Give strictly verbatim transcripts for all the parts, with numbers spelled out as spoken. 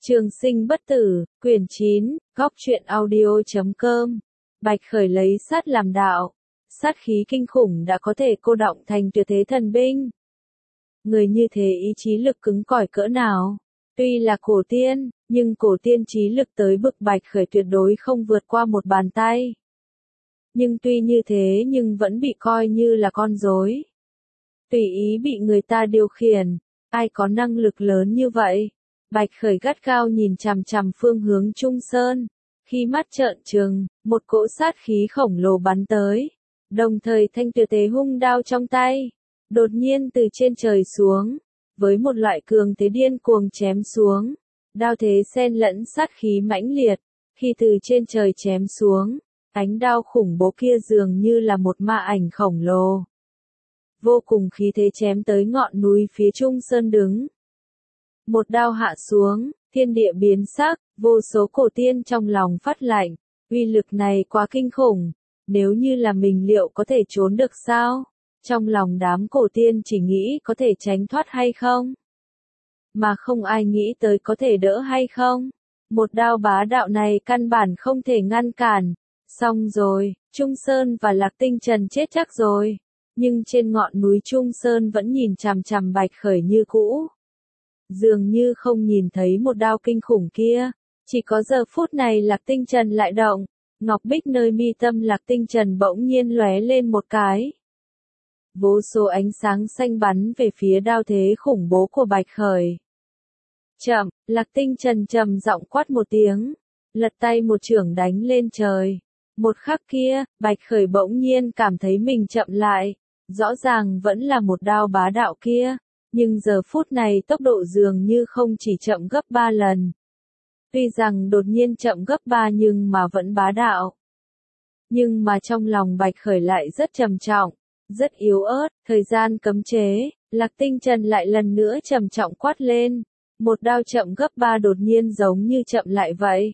Trường sinh bất tử, quyển chín, góc truyện audio chấm com. Bạch Khởi lấy sát làm đạo. Sát khí kinh khủng đã có thể cô đọng thành tuyệt thế thần binh. Người như thế ý chí lực cứng cỏi cỡ nào? Tuy là cổ tiên, nhưng cổ tiên chí lực tới bực Bạch Khởi tuyệt đối không vượt qua một bàn tay. Nhưng tuy như thế nhưng vẫn bị coi như là con rối. Tùy ý bị người ta điều khiển, ai có năng lực lớn như vậy? Bạch Khởi gắt gao nhìn chằm chằm phương hướng Trung Sơn, khi mắt trợn trừng, một cỗ sát khí khổng lồ bắn tới, đồng thời thanh tuyệt tế hung đao trong tay, đột nhiên từ trên trời xuống, với một loại cường thế điên cuồng chém xuống, đao thế xen lẫn sát khí mãnh liệt, khi từ trên trời chém xuống, ánh đao khủng bố kia dường như là một ma ảnh khổng lồ. Vô cùng khí thế chém tới ngọn núi phía Trung Sơn đứng. Một đao hạ xuống, thiên địa biến sắc, vô số cổ tiên trong lòng phát lạnh, uy lực này quá kinh khủng, nếu như là mình liệu có thể trốn được sao? Trong lòng đám cổ tiên chỉ nghĩ có thể tránh thoát hay không? Mà không ai nghĩ tới có thể đỡ hay không? Một đao bá đạo này căn bản không thể ngăn cản, xong rồi, Trung Sơn và Lạc Tinh Trần chết chắc rồi, nhưng trên ngọn núi Trung Sơn vẫn nhìn chằm chằm Bạch Khởi như cũ. Dường như không nhìn thấy một đao kinh khủng kia, chỉ có giờ phút này Lạc Tinh Trần lại động, ngọc bích nơi mi tâm Lạc Tinh Trần bỗng nhiên lóe lên một cái. Vô số ánh sáng xanh bắn về phía đao thế khủng bố của Bạch Khởi. Chậm, Lạc Tinh Trần trầm giọng quát một tiếng, lật tay một chưởng đánh lên trời. Một khắc kia, Bạch Khởi bỗng nhiên cảm thấy mình chậm lại, rõ ràng vẫn là một đao bá đạo kia. Nhưng giờ phút này tốc độ dường như không chỉ chậm gấp ba lần. Tuy rằng đột nhiên chậm gấp ba nhưng mà vẫn bá đạo. Nhưng mà trong lòng Bạch Khởi lại rất trầm trọng, rất yếu ớt, thời gian cấm chế, Lạc Tinh Trần lại lần nữa trầm trọng quát lên. Một đao chậm gấp ba đột nhiên giống như chậm lại vậy.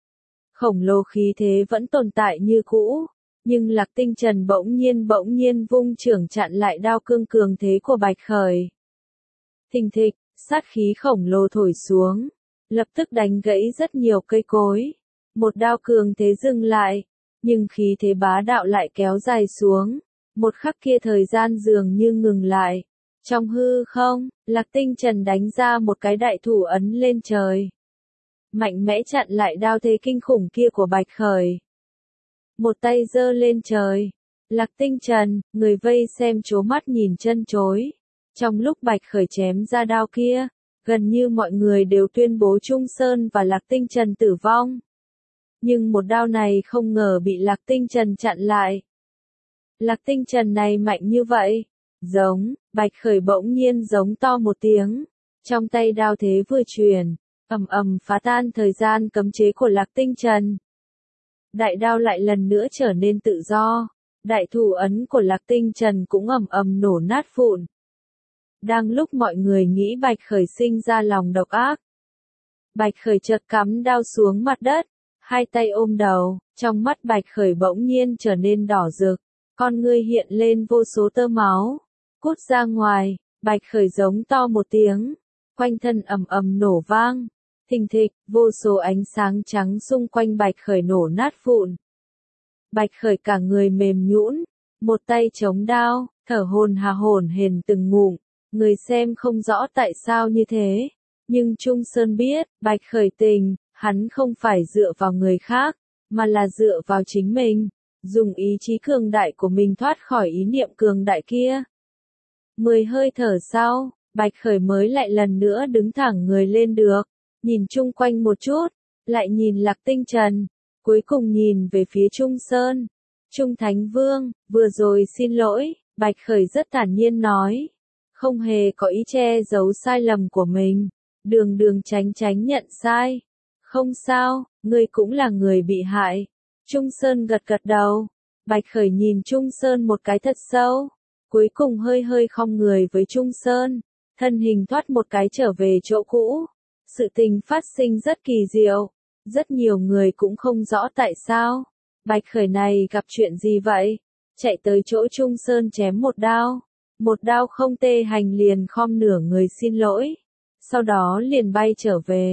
Khổng lồ khí thế vẫn tồn tại như cũ, nhưng Lạc Tinh Trần bỗng nhiên bỗng nhiên vung chưởng chặn lại đao cương cường thế của Bạch Khởi. Thình thịch, sát khí khổng lồ thổi xuống, lập tức đánh gãy rất nhiều cây cối. Một đao cường thế dừng lại, nhưng khí thế bá đạo lại kéo dài xuống. Một khắc kia thời gian dường như ngừng lại. Trong hư không, Lạc Tinh Trần đánh ra một cái đại thủ ấn lên trời. Mạnh mẽ chặn lại đao thế kinh khủng kia của Bạch Khởi. Một tay giơ lên trời. Lạc Tinh Trần, người vây xem trố mắt nhìn chân chối. Trong lúc Bạch Khởi chém ra đao kia, gần như mọi người đều tuyên bố Trung Sơn và Lạc Tinh Trần tử vong. Nhưng một đao này không ngờ bị Lạc Tinh Trần chặn lại. Lạc Tinh Trần này mạnh như vậy. Giống, Bạch Khởi bỗng nhiên giống to một tiếng. Trong tay đao thế vừa truyền, ầm ầm phá tan thời gian cấm chế của Lạc Tinh Trần. Đại đao lại lần nữa trở nên tự do. Đại thủ ấn của Lạc Tinh Trần cũng ầm ầm nổ nát vụn. Đang lúc mọi người nghĩ Bạch Khởi sinh ra lòng độc ác, Bạch Khởi chợt cắm đao xuống mặt đất, hai tay ôm đầu, trong mắt Bạch Khởi bỗng nhiên trở nên đỏ rực, con ngươi hiện lên vô số tơ máu, cút ra ngoài. Bạch Khởi giống to một tiếng, quanh thân ầm ầm nổ vang, thình thịch, vô số ánh sáng trắng xung quanh Bạch Khởi nổ nát vụn. Bạch Khởi cả người mềm nhũn, một tay chống đao, thở hổn hà hổn hển từng ngụm. Người xem không rõ tại sao như thế, nhưng Trung Sơn biết, Bạch Khởi tình, hắn không phải dựa vào người khác, mà là dựa vào chính mình, dùng ý chí cường đại của mình thoát khỏi ý niệm cường đại kia. Mười hơi thở sau, Bạch Khởi mới lại lần nữa đứng thẳng người lên được, nhìn chung quanh một chút, lại nhìn Lạc Tinh Trần, cuối cùng nhìn về phía Trung Sơn. Trung Thánh Vương, vừa rồi xin lỗi, Bạch Khởi rất thản nhiên nói. Không hề có ý che giấu sai lầm của mình, đường đường tránh tránh nhận sai. Không sao, ngươi cũng là người bị hại. Trung Sơn gật gật đầu. Bạch Khởi nhìn Trung Sơn một cái thật sâu, cuối cùng hơi hơi khom người với Trung Sơn, thân hình thoát một cái trở về chỗ cũ. Sự tình phát sinh rất kỳ diệu, rất nhiều người cũng không rõ tại sao. Bạch Khởi này gặp chuyện gì vậy? Chạy tới chỗ Trung Sơn chém một đao. Một đao không tê hành liền khom nửa người xin lỗi. Sau đó liền bay trở về.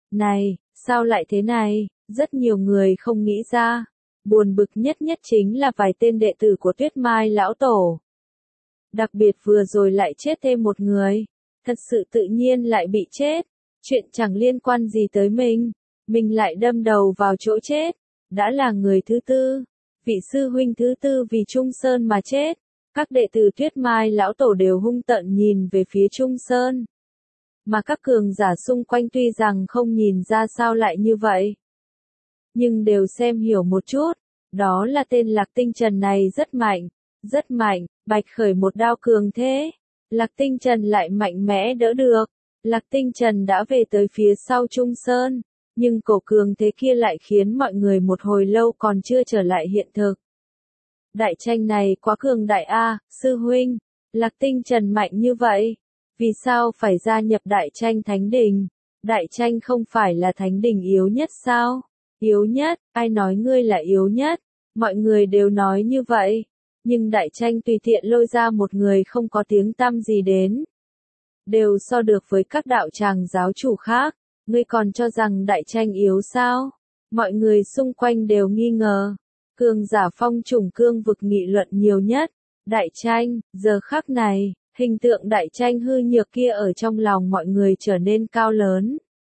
Này, sao lại thế này? Rất nhiều người không nghĩ ra. Buồn bực nhất nhất chính là vài tên đệ tử của Tuyết Mai lão tổ. Đặc biệt vừa rồi lại chết thêm một người. Thật sự tự nhiên lại bị chết. Chuyện chẳng liên quan gì tới mình. Mình lại đâm đầu vào chỗ chết. Đã là người thứ tư. Vị sư huynh thứ tư vì Trung Sơn mà chết. Các đệ tử Tuyết Mai lão tổ đều hung tợn nhìn về phía Trung Sơn. Mà các cường giả xung quanh tuy rằng không nhìn ra sao lại như vậy. Nhưng đều xem hiểu một chút. Đó là tên Lạc Tinh Trần này rất mạnh. Rất mạnh, Bạch Khởi một đao cường thế. Lạc Tinh Trần lại mạnh mẽ đỡ được. Lạc Tinh Trần đã về tới phía sau Trung Sơn. Nhưng cổ cường thế kia lại khiến mọi người một hồi lâu còn chưa trở lại hiện thực. Đại tranh này quá cường đại a, sư huynh. Lạc Tinh Trần mạnh như vậy. Vì sao phải gia nhập đại tranh thánh đình? Đại tranh không phải là thánh đình yếu nhất sao? Yếu nhất, ai nói ngươi là yếu nhất? Mọi người đều nói như vậy. Nhưng đại tranh tùy tiện lôi ra một người không có tiếng tăm gì đến. Đều so được với các đạo tràng giáo chủ khác. Ngươi còn cho rằng đại tranh yếu sao? Mọi người xung quanh đều nghi ngờ. Cường giả phong trùng cương vực nghị luận nhiều nhất. Đại tranh, giờ khắc này, hình tượng đại tranh hư nhược kia ở trong lòng mọi người trở nên cao lớn.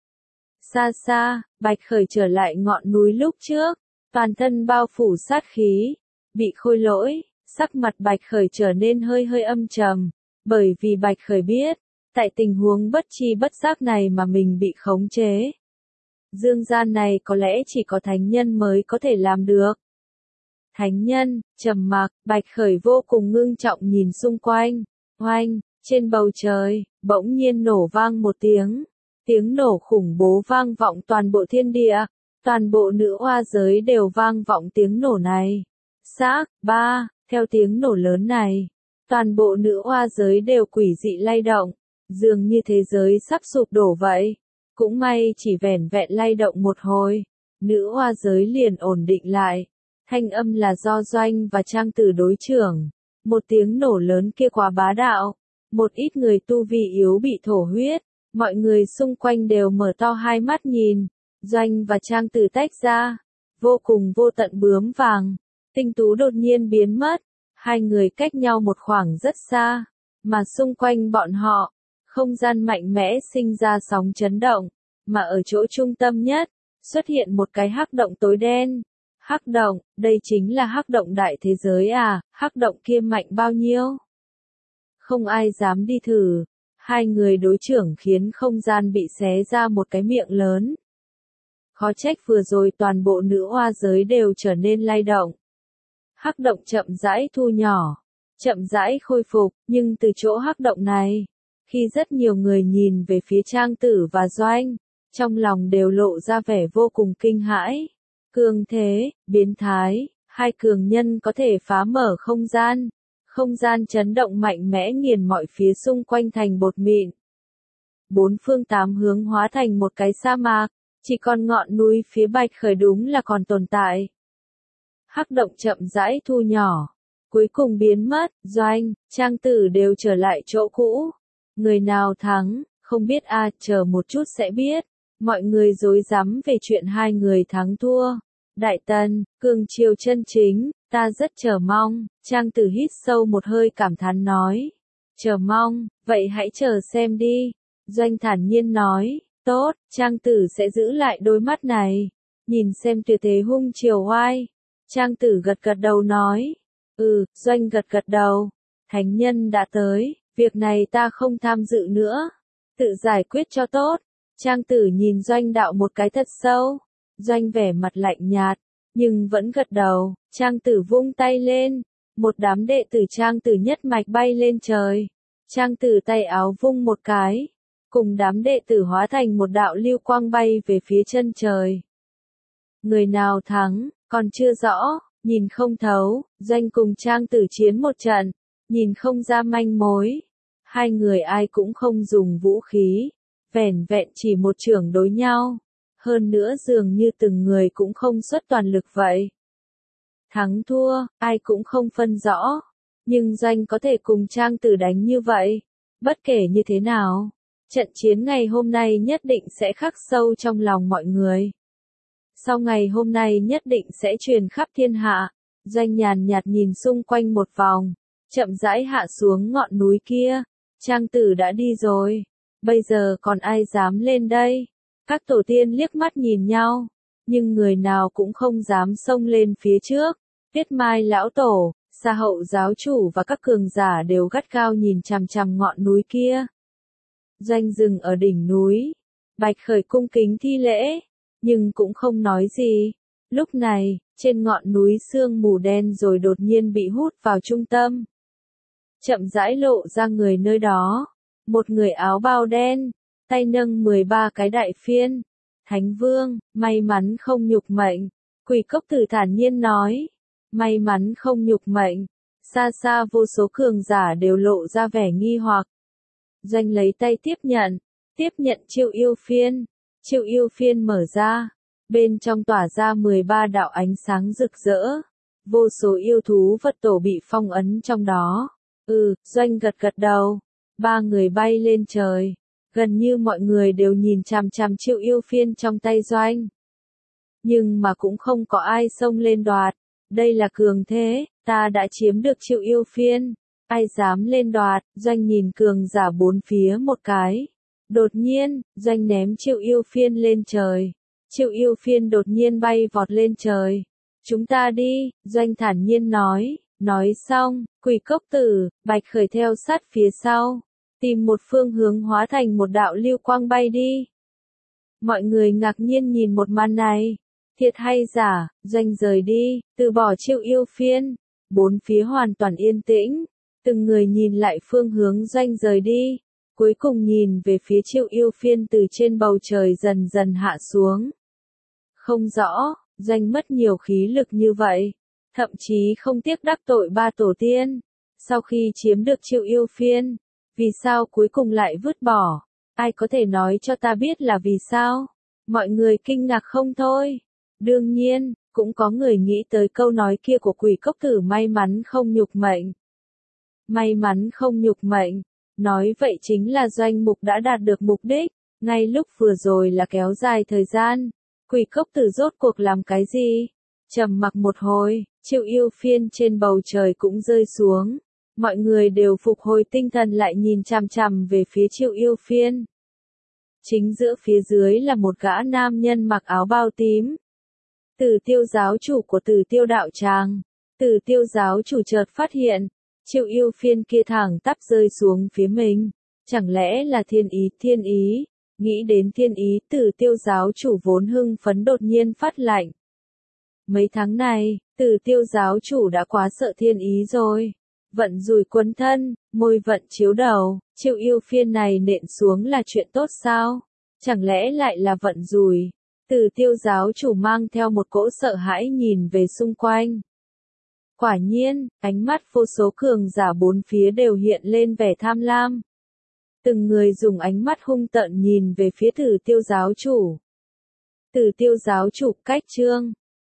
Xa xa, Bạch Khởi trở lại ngọn núi lúc trước. Toàn thân bao phủ sát khí. Bị khôi lỗi, sắc mặt Bạch Khởi trở nên hơi hơi âm trầm. Bởi vì Bạch Khởi biết, tại tình huống bất chi bất giác này mà mình bị khống chế. Dương gian này có lẽ chỉ có thánh nhân mới có thể làm được. Thánh nhân, trầm mặc, Bạch Khởi vô cùng ngưng trọng nhìn xung quanh. Oanh, trên bầu trời, bỗng nhiên nổ vang một tiếng. Tiếng nổ khủng bố vang vọng toàn bộ thiên địa. Toàn bộ nữ oa giới đều vang vọng tiếng nổ này. Xác, ba, theo tiếng nổ lớn này. Toàn bộ nữ oa giới đều quỷ dị lay động. Dường như thế giới sắp sụp đổ vậy. Cũng may chỉ vẻn vẹn lay động một hồi. Nữ oa giới liền ổn định lại. Thanh âm là do Doanh và Trang Tử đối trưởng. Một tiếng nổ lớn kia quá bá đạo. Một ít người tu vi yếu bị thổ huyết. Mọi người xung quanh đều mở to hai mắt nhìn. Doanh và Trang Tử tách ra. Vô cùng vô tận bướm vàng. Tinh Tú đột nhiên biến mất. Hai người cách nhau một khoảng rất xa. Mà xung quanh bọn họ, không gian mạnh mẽ sinh ra sóng chấn động. Mà ở chỗ trung tâm nhất, xuất hiện một cái hắc động tối đen. Hắc động, đây chính là hắc động đại thế giới à, hắc động kia mạnh bao nhiêu? Không ai dám đi thử. Hai người đối trưởng khiến không gian bị xé ra một cái miệng lớn. Khó trách vừa rồi toàn bộ nữ oa giới đều trở nên lay động. Hắc động chậm rãi thu nhỏ, chậm rãi khôi phục, nhưng từ chỗ hắc động này, khi rất nhiều người nhìn về phía Trang Tử và Doanh, trong lòng đều lộ ra vẻ vô cùng kinh hãi. Cường thế, biến thái, hai cường nhân có thể phá mở không gian. Không gian chấn động mạnh mẽ nghiền mọi phía xung quanh thành bột mịn. Bốn phương tám hướng hóa thành một cái sa mạc, chỉ còn ngọn núi phía Bạch Khởi đúng là còn tồn tại. Hắc động chậm rãi thu nhỏ, cuối cùng biến mất, Doanh, Trang Tử đều trở lại chỗ cũ. Người nào thắng, không biết a, à, chờ một chút sẽ biết. Mọi người rối rắm về chuyện hai người thắng thua. Đại Tần, cường triều chân chính, ta rất chờ mong. Trang Tử hít sâu một hơi cảm thán nói. Chờ mong, vậy hãy chờ xem đi. Doanh thản nhiên nói, tốt, Trang Tử sẽ giữ lại đôi mắt này. Nhìn xem tuyệt thế hung triều oai. Trang Tử gật gật đầu nói. Ừ, Doanh gật gật đầu. Thánh nhân đã tới, việc này ta không tham dự nữa. Tự giải quyết cho tốt. Trang Tử nhìn Doanh đạo một cái thật sâu. Doanh vẻ mặt lạnh nhạt, nhưng vẫn gật đầu. Trang Tử vung tay lên. Một đám đệ tử Trang Tử nhất mạch bay lên trời. Trang Tử tay áo vung một cái. Cùng đám đệ tử hóa thành một đạo lưu quang bay về phía chân trời. Người nào thắng, còn chưa rõ, nhìn không thấu. Doanh cùng Trang Tử chiến một trận, nhìn không ra manh mối. Hai người ai cũng không dùng vũ khí, vẻn vẹn chỉ một chưởng đối nhau. Hơn nữa dường như từng người cũng không xuất toàn lực vậy. Thắng thua, ai cũng không phân rõ. Nhưng Doanh có thể cùng Trang Tử đánh như vậy. Bất kể như thế nào, Trận chiến ngày hôm nay nhất định sẽ khắc sâu trong lòng mọi người. Sau ngày hôm nay nhất định sẽ truyền khắp thiên hạ. Doanh nhàn nhạt nhìn xung quanh một vòng, chậm rãi hạ xuống ngọn núi kia. Trang tử đã đi rồi, bây giờ còn ai dám lên đây? Các tổ tiên liếc mắt nhìn nhau, nhưng người nào cũng không dám xông lên phía trước. Tiết Mai lão tổ, Sa Hậu giáo chủ và các cường giả đều gắt gao nhìn chằm chằm ngọn núi kia. Doanh dừng ở đỉnh núi, Bạch Khởi cung kính thi lễ, nhưng cũng không nói gì. Lúc này, trên ngọn núi sương mù đen rồi đột nhiên bị hút vào trung tâm. Chậm rãi lộ ra người nơi đó, một người áo bào đen, tay nâng mười ba cái đại phiên. Thánh Vương, may mắn không nhục mệnh. Quỷ Cốc Tử thản nhiên nói, may mắn không nhục mệnh. Xa xa vô số cường giả đều lộ ra vẻ nghi hoặc. Doanh lấy tay tiếp nhận, tiếp nhận chiêu yêu phiên. Chiêu yêu phiên mở ra, bên trong tỏa ra mười ba đạo ánh sáng rực rỡ. Vô số yêu thú vật tổ bị phong ấn trong đó. Ừ, Doanh gật gật đầu. Ba người bay lên trời. Gần như mọi người đều nhìn chằm chằm chiêu yêu phiên trong tay Doanh. Nhưng mà cũng không có ai xông lên đoạt. Đây là cường thế, ta đã chiếm được chiêu yêu phiên. Ai dám lên đoạt? Doanh nhìn cường giả bốn phía một cái. Đột nhiên, Doanh ném chiêu yêu phiên lên trời. Chiêu yêu phiên đột nhiên bay vọt lên trời. Chúng ta đi, Doanh thản nhiên nói. Nói xong, Quỷ Cốc Tử, Bạch Khởi theo sát phía sau. Tìm một phương hướng hóa thành một đạo lưu quang bay đi. Mọi người ngạc nhiên nhìn một màn này. Thiệt hay giả? Doanh rời đi, từ bỏ chiêu yêu phiên. Bốn phía hoàn toàn yên tĩnh. Từng người nhìn lại phương hướng Doanh rời đi. Cuối cùng nhìn về phía chiêu yêu phiên từ trên bầu trời dần dần hạ xuống. Không rõ, Doanh mất nhiều khí lực như vậy. Thậm chí không tiếc đắc tội ba tổ tiên. Sau khi chiếm được chiêu yêu phiên, vì sao cuối cùng lại vứt bỏ? Ai có thể nói cho ta biết là vì sao? Mọi người kinh ngạc không thôi. Đương nhiên, cũng có người nghĩ tới câu nói kia của Quỷ Cốc Tử may mắn không nhục mệnh. May mắn không nhục mệnh. Nói vậy chính là Doanh mục đã đạt được mục đích. Ngay lúc vừa rồi là kéo dài thời gian. Quỷ Cốc Tử rốt cuộc làm cái gì? Trầm mặc một hồi, chiêu yêu phiên trên bầu trời cũng rơi xuống. Mọi người đều phục hồi tinh thần lại nhìn chằm chằm về phía chiêu yêu phiên. Chính giữa phía dưới là một gã nam nhân mặc áo bao tím. Tử Tiêu giáo chủ của Tử Tiêu đạo tràng. Tử Tiêu giáo chủ chợt phát hiện, chiêu yêu phiên kia thẳng tắp rơi xuống phía mình. Chẳng lẽ là thiên ý? Thiên ý? Nghĩ đến thiên ý, Tử Tiêu giáo chủ vốn hưng phấn đột nhiên phát lạnh. Mấy tháng này, Tử Tiêu giáo chủ đã quá sợ thiên ý rồi. Vận rủi quấn thân, môi vận chiếu đầu, chiêu yêu phiên này nện xuống là chuyện tốt sao? Chẳng lẽ lại là vận rủi? Tử Tiêu giáo chủ mang theo một cỗ sợ hãi nhìn về xung quanh. Quả nhiên, ánh mắt vô số cường giả bốn phía đều hiện lên vẻ tham lam. Từng người dùng ánh mắt hung tợn nhìn về phía Tử Tiêu giáo chủ. Tử Tiêu giáo chủ cách chương.